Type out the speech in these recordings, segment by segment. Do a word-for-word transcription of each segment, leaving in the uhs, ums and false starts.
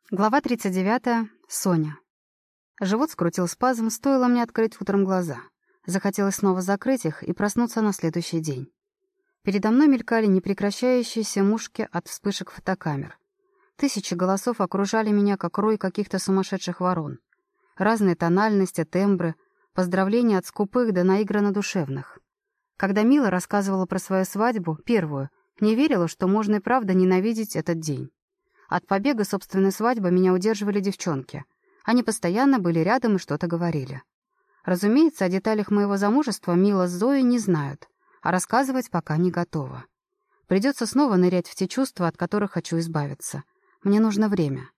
Глава тридцать девятая. Соня. Живот скрутил спазм, стоило мне открыть утром глаза. Захотелось снова закрыть их и проснуться на следующий день. Передо мной мелькали непрекращающиеся мушки от вспышек фотокамер. Тысячи голосов окружали меня, как рой каких-то сумасшедших ворон. Разные тональности, тембры, поздравления от скупых до наигранно душевных. Когда Мила рассказывала про свою свадьбу, первую, не верила, что можно и правда ненавидеть этот день. От побега собственной свадьбы меня удерживали девчонки. Они постоянно были рядом и что-то говорили. Разумеется, о деталях моего замужества Мила с Зоей не знают, а рассказывать пока не готова. Придется снова нырять в те чувства, от которых хочу избавиться. Мне нужно время.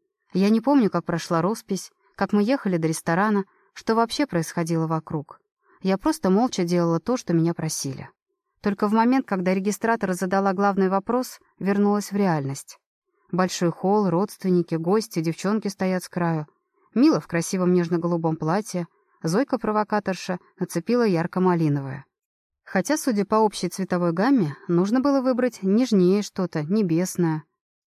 Я не помню, как прошла роспись, как мы ехали до ресторана, что вообще происходило вокруг. Я просто молча делала то, что меня просили. Только в момент, когда регистратор задала главный вопрос, вернулась в реальность. Большой холл, родственники, гости, девчонки стоят с краю. Мила в красивом нежно-голубом платье, Зойка-провокаторша нацепила ярко-малиновое. Хотя, судя по общей цветовой гамме, нужно было выбрать нежнее что-то, небесное.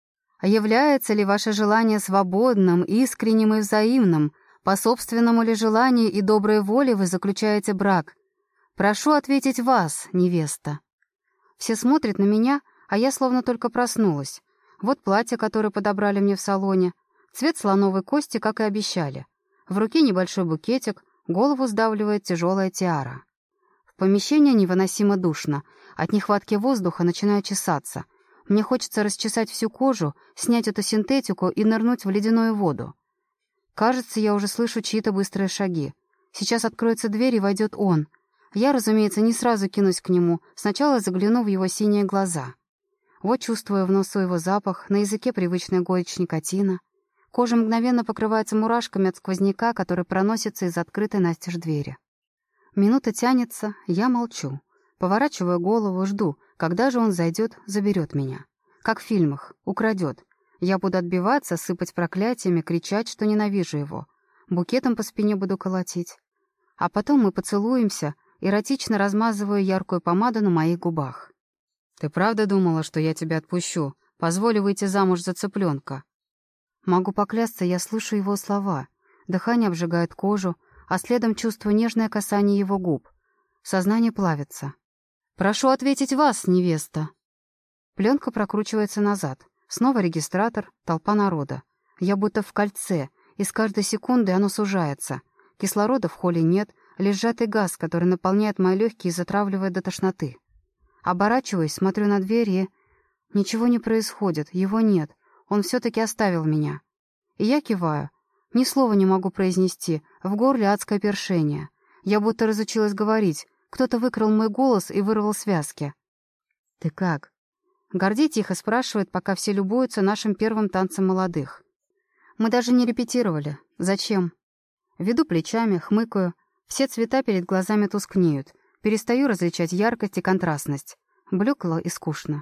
А является ли ваше желание свободным, искренним и взаимным? По собственному ли желанию и доброй воле вы заключаете брак? Прошу ответить вас, невеста. Все смотрят на меня, а я словно только проснулась. Вот платье, которое подобрали мне в салоне. Цвет слоновой кости, как и обещали. В руке небольшой букетик, голову сдавливает тяжелая тиара. В помещении невыносимо душно. От нехватки воздуха начинаю чесаться. Мне хочется расчесать всю кожу, снять эту синтетику и нырнуть в ледяную воду. Кажется, я уже слышу чьи-то быстрые шаги. Сейчас откроется дверь и войдет он. Я, разумеется, не сразу кинусь к нему. Сначала загляну в его синие глаза. Вот чувствую в носу его запах, на языке привычная горечь никотина. Кожа мгновенно покрывается мурашками от сквозняка, который проносится из открытой настежь двери. Минута тянется, я молчу. Поворачиваю голову, жду, когда же он зайдет, заберет меня. Как в фильмах, украдет. Я буду отбиваться, сыпать проклятиями, кричать, что ненавижу его. Букетом по спине буду колотить. А потом мы поцелуемся, эротично размазываю яркую помаду на моих губах. «Ты правда думала, что я тебя отпущу? Позволю выйти замуж за цыпленка?» Могу поклясться, я слышу его слова. Дыхание обжигает кожу, а следом чувствую нежное касание его губ. Сознание плавится. «Прошу ответить вас, невеста!» Пленка прокручивается назад. Снова регистратор, толпа народа. Я будто в кольце, и с каждой секундой оно сужается. Кислорода в холле нет, лишь сжатый газ, который наполняет мои легкие и затравливает до тошноты. Оборачиваюсь, смотрю на дверь и... Ничего не происходит, его нет. Он все-таки оставил меня. И я киваю. Ни слова не могу произнести, в горле адское першение. Я будто разучилась говорить. Кто-то выкрал мой голос и вырвал связки. «Ты как?» Гордей тихо спрашивает, пока все любуются нашим первым танцем молодых. Мы даже не репетировали. Зачем? Веду плечами, хмыкаю. Все цвета перед глазами тускнеют. Перестаю различать яркость и контрастность. Блекло и скучно.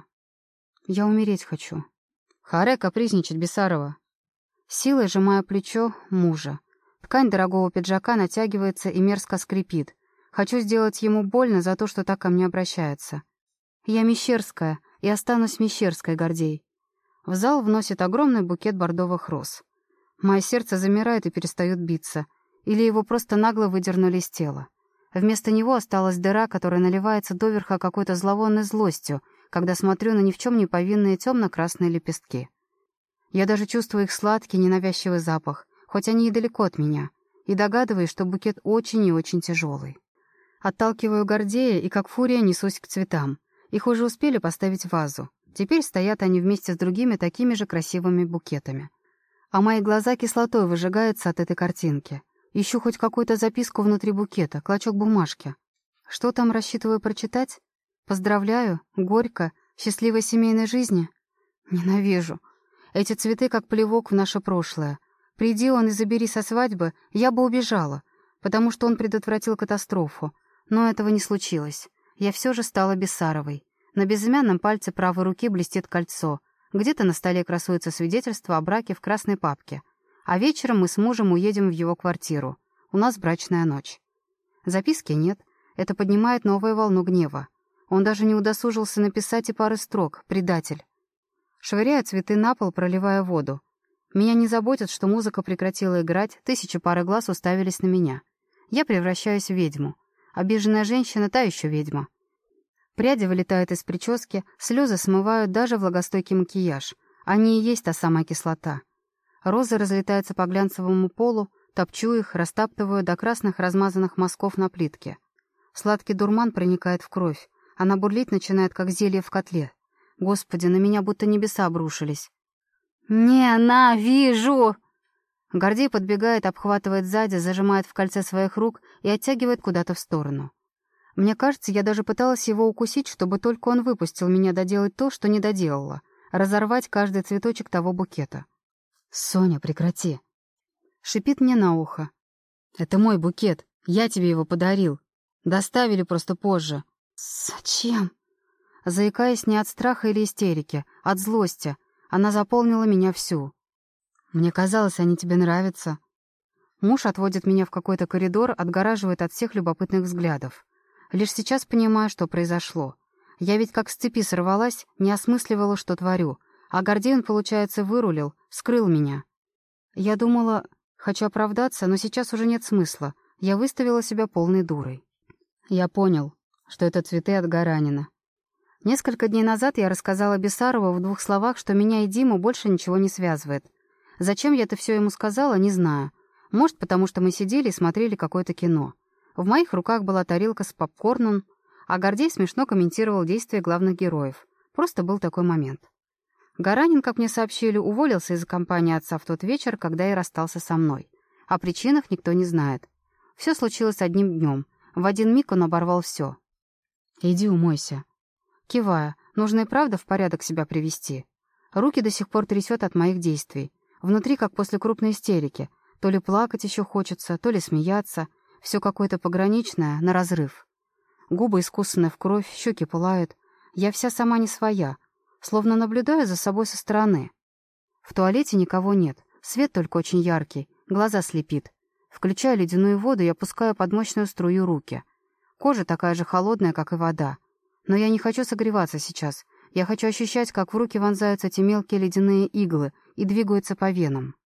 Я умереть хочу. Харе капризничать, Бесарова. Силой сжимаю плечо мужа. Ткань дорогого пиджака натягивается и мерзко скрипит. Хочу сделать ему больно за то, что так ко мне обращается. Я Мещерская, и останусь Мещерской, Гордей. В зал вносит огромный букет бордовых роз. Мое сердце замирает и перестает биться. Или его просто нагло выдернули из тела. Вместо него осталась дыра, которая наливается доверха какой-то зловонной злостью, когда смотрю на ни в чем не повинные темно-красные лепестки. Я даже чувствую их сладкий, ненавязчивый запах, хоть они и далеко от меня, и догадываюсь, что букет очень и очень тяжелый. Отталкиваю Гордея и как фурия несусь к цветам. Их уже успели поставить в вазу. Теперь стоят они вместе с другими такими же красивыми букетами. А мои глаза кислотой выжигаются от этой картинки. Ищу хоть какую-то записку внутри букета, клочок бумажки. Что там рассчитываю прочитать? Поздравляю, горько, счастливой семейной жизни? Ненавижу. Эти цветы как плевок в наше прошлое. Приди он и забери со свадьбы, я бы убежала, потому что он предотвратил катастрофу. Но этого не случилось. Я все же стала Бесаровой. На безымянном пальце правой руки блестит кольцо. Где-то на столе красуется свидетельство о браке в красной папке. А вечером мы с мужем уедем в его квартиру. У нас брачная ночь. Записки нет. Это поднимает новую волну гнева. Он даже не удосужился написать и пары строк. Предатель. Швыряю цветы на пол, проливая воду. Меня не заботит, что музыка прекратила играть, тысячи пары глаз уставились на меня. Я превращаюсь в ведьму. Обиженная женщина — та еще ведьма. Пряди вылетают из прически, слезы смывают даже влагостойкий макияж. Они и есть та самая кислота. Розы разлетаются по глянцевому полу, топчу их, растаптываю до красных размазанных мазков на плитке. Сладкий дурман проникает в кровь. Она бурлить начинает, как зелье в котле. Господи, на меня будто небеса обрушились. «Ненавижу!» Гордей подбегает, обхватывает сзади, зажимает в кольце своих рук и оттягивает куда-то в сторону. Мне кажется, я даже пыталась его укусить, чтобы только он выпустил меня доделать то, что не доделала. Разорвать каждый цветочек того букета. «Соня, прекрати!» Шипит мне на ухо. «Это мой букет. Я тебе его подарил. Доставили просто позже». «Зачем?» Заикаясь не от страха или истерики, от злости. Она заполнила меня всю. «Мне казалось, они тебе нравятся». Муж отводит меня в какой-то коридор, отгораживает от всех любопытных взглядов. Лишь сейчас понимаю, что произошло. Я ведь как с цепи сорвалась, не осмысливала, что творю. А Гордей он, получается, вырулил, скрыл меня. Я думала, хочу оправдаться, но сейчас уже нет смысла. Я выставила себя полной дурой. Я понял, что это цветы от Гаранина. Несколько дней назад я рассказала Бессарову в двух словах, что меня и Диму больше ничего не связывает. Зачем я это все ему сказала, не знаю. Может, потому что мы сидели и смотрели какое-то кино. В моих руках была тарелка с попкорном, а Гордей смешно комментировал действия главных героев. Просто был такой момент. Гаранин, как мне сообщили, уволился из компании отца в тот вечер, когда и расстался со мной. О причинах никто не знает. Все случилось одним днем. В один миг он оборвал все. «Иди умойся». Кивая, нужно и правда в порядок себя привести. Руки до сих пор трясет от моих действий. Внутри, как после крупной истерики. То ли плакать еще хочется, то ли смеяться. Все какое-то пограничное, на разрыв. Губы искусаны в кровь, щеки пылают. Я вся сама не своя, словно наблюдаю за собой со стороны. В туалете никого нет, свет только очень яркий, глаза слепит. Включаю ледяную воду и опускаю под мощную струю руки. Кожа такая же холодная, как и вода. Но я не хочу согреваться сейчас. Я хочу ощущать, как в руки вонзаются эти мелкие ледяные иглы и двигаются по венам.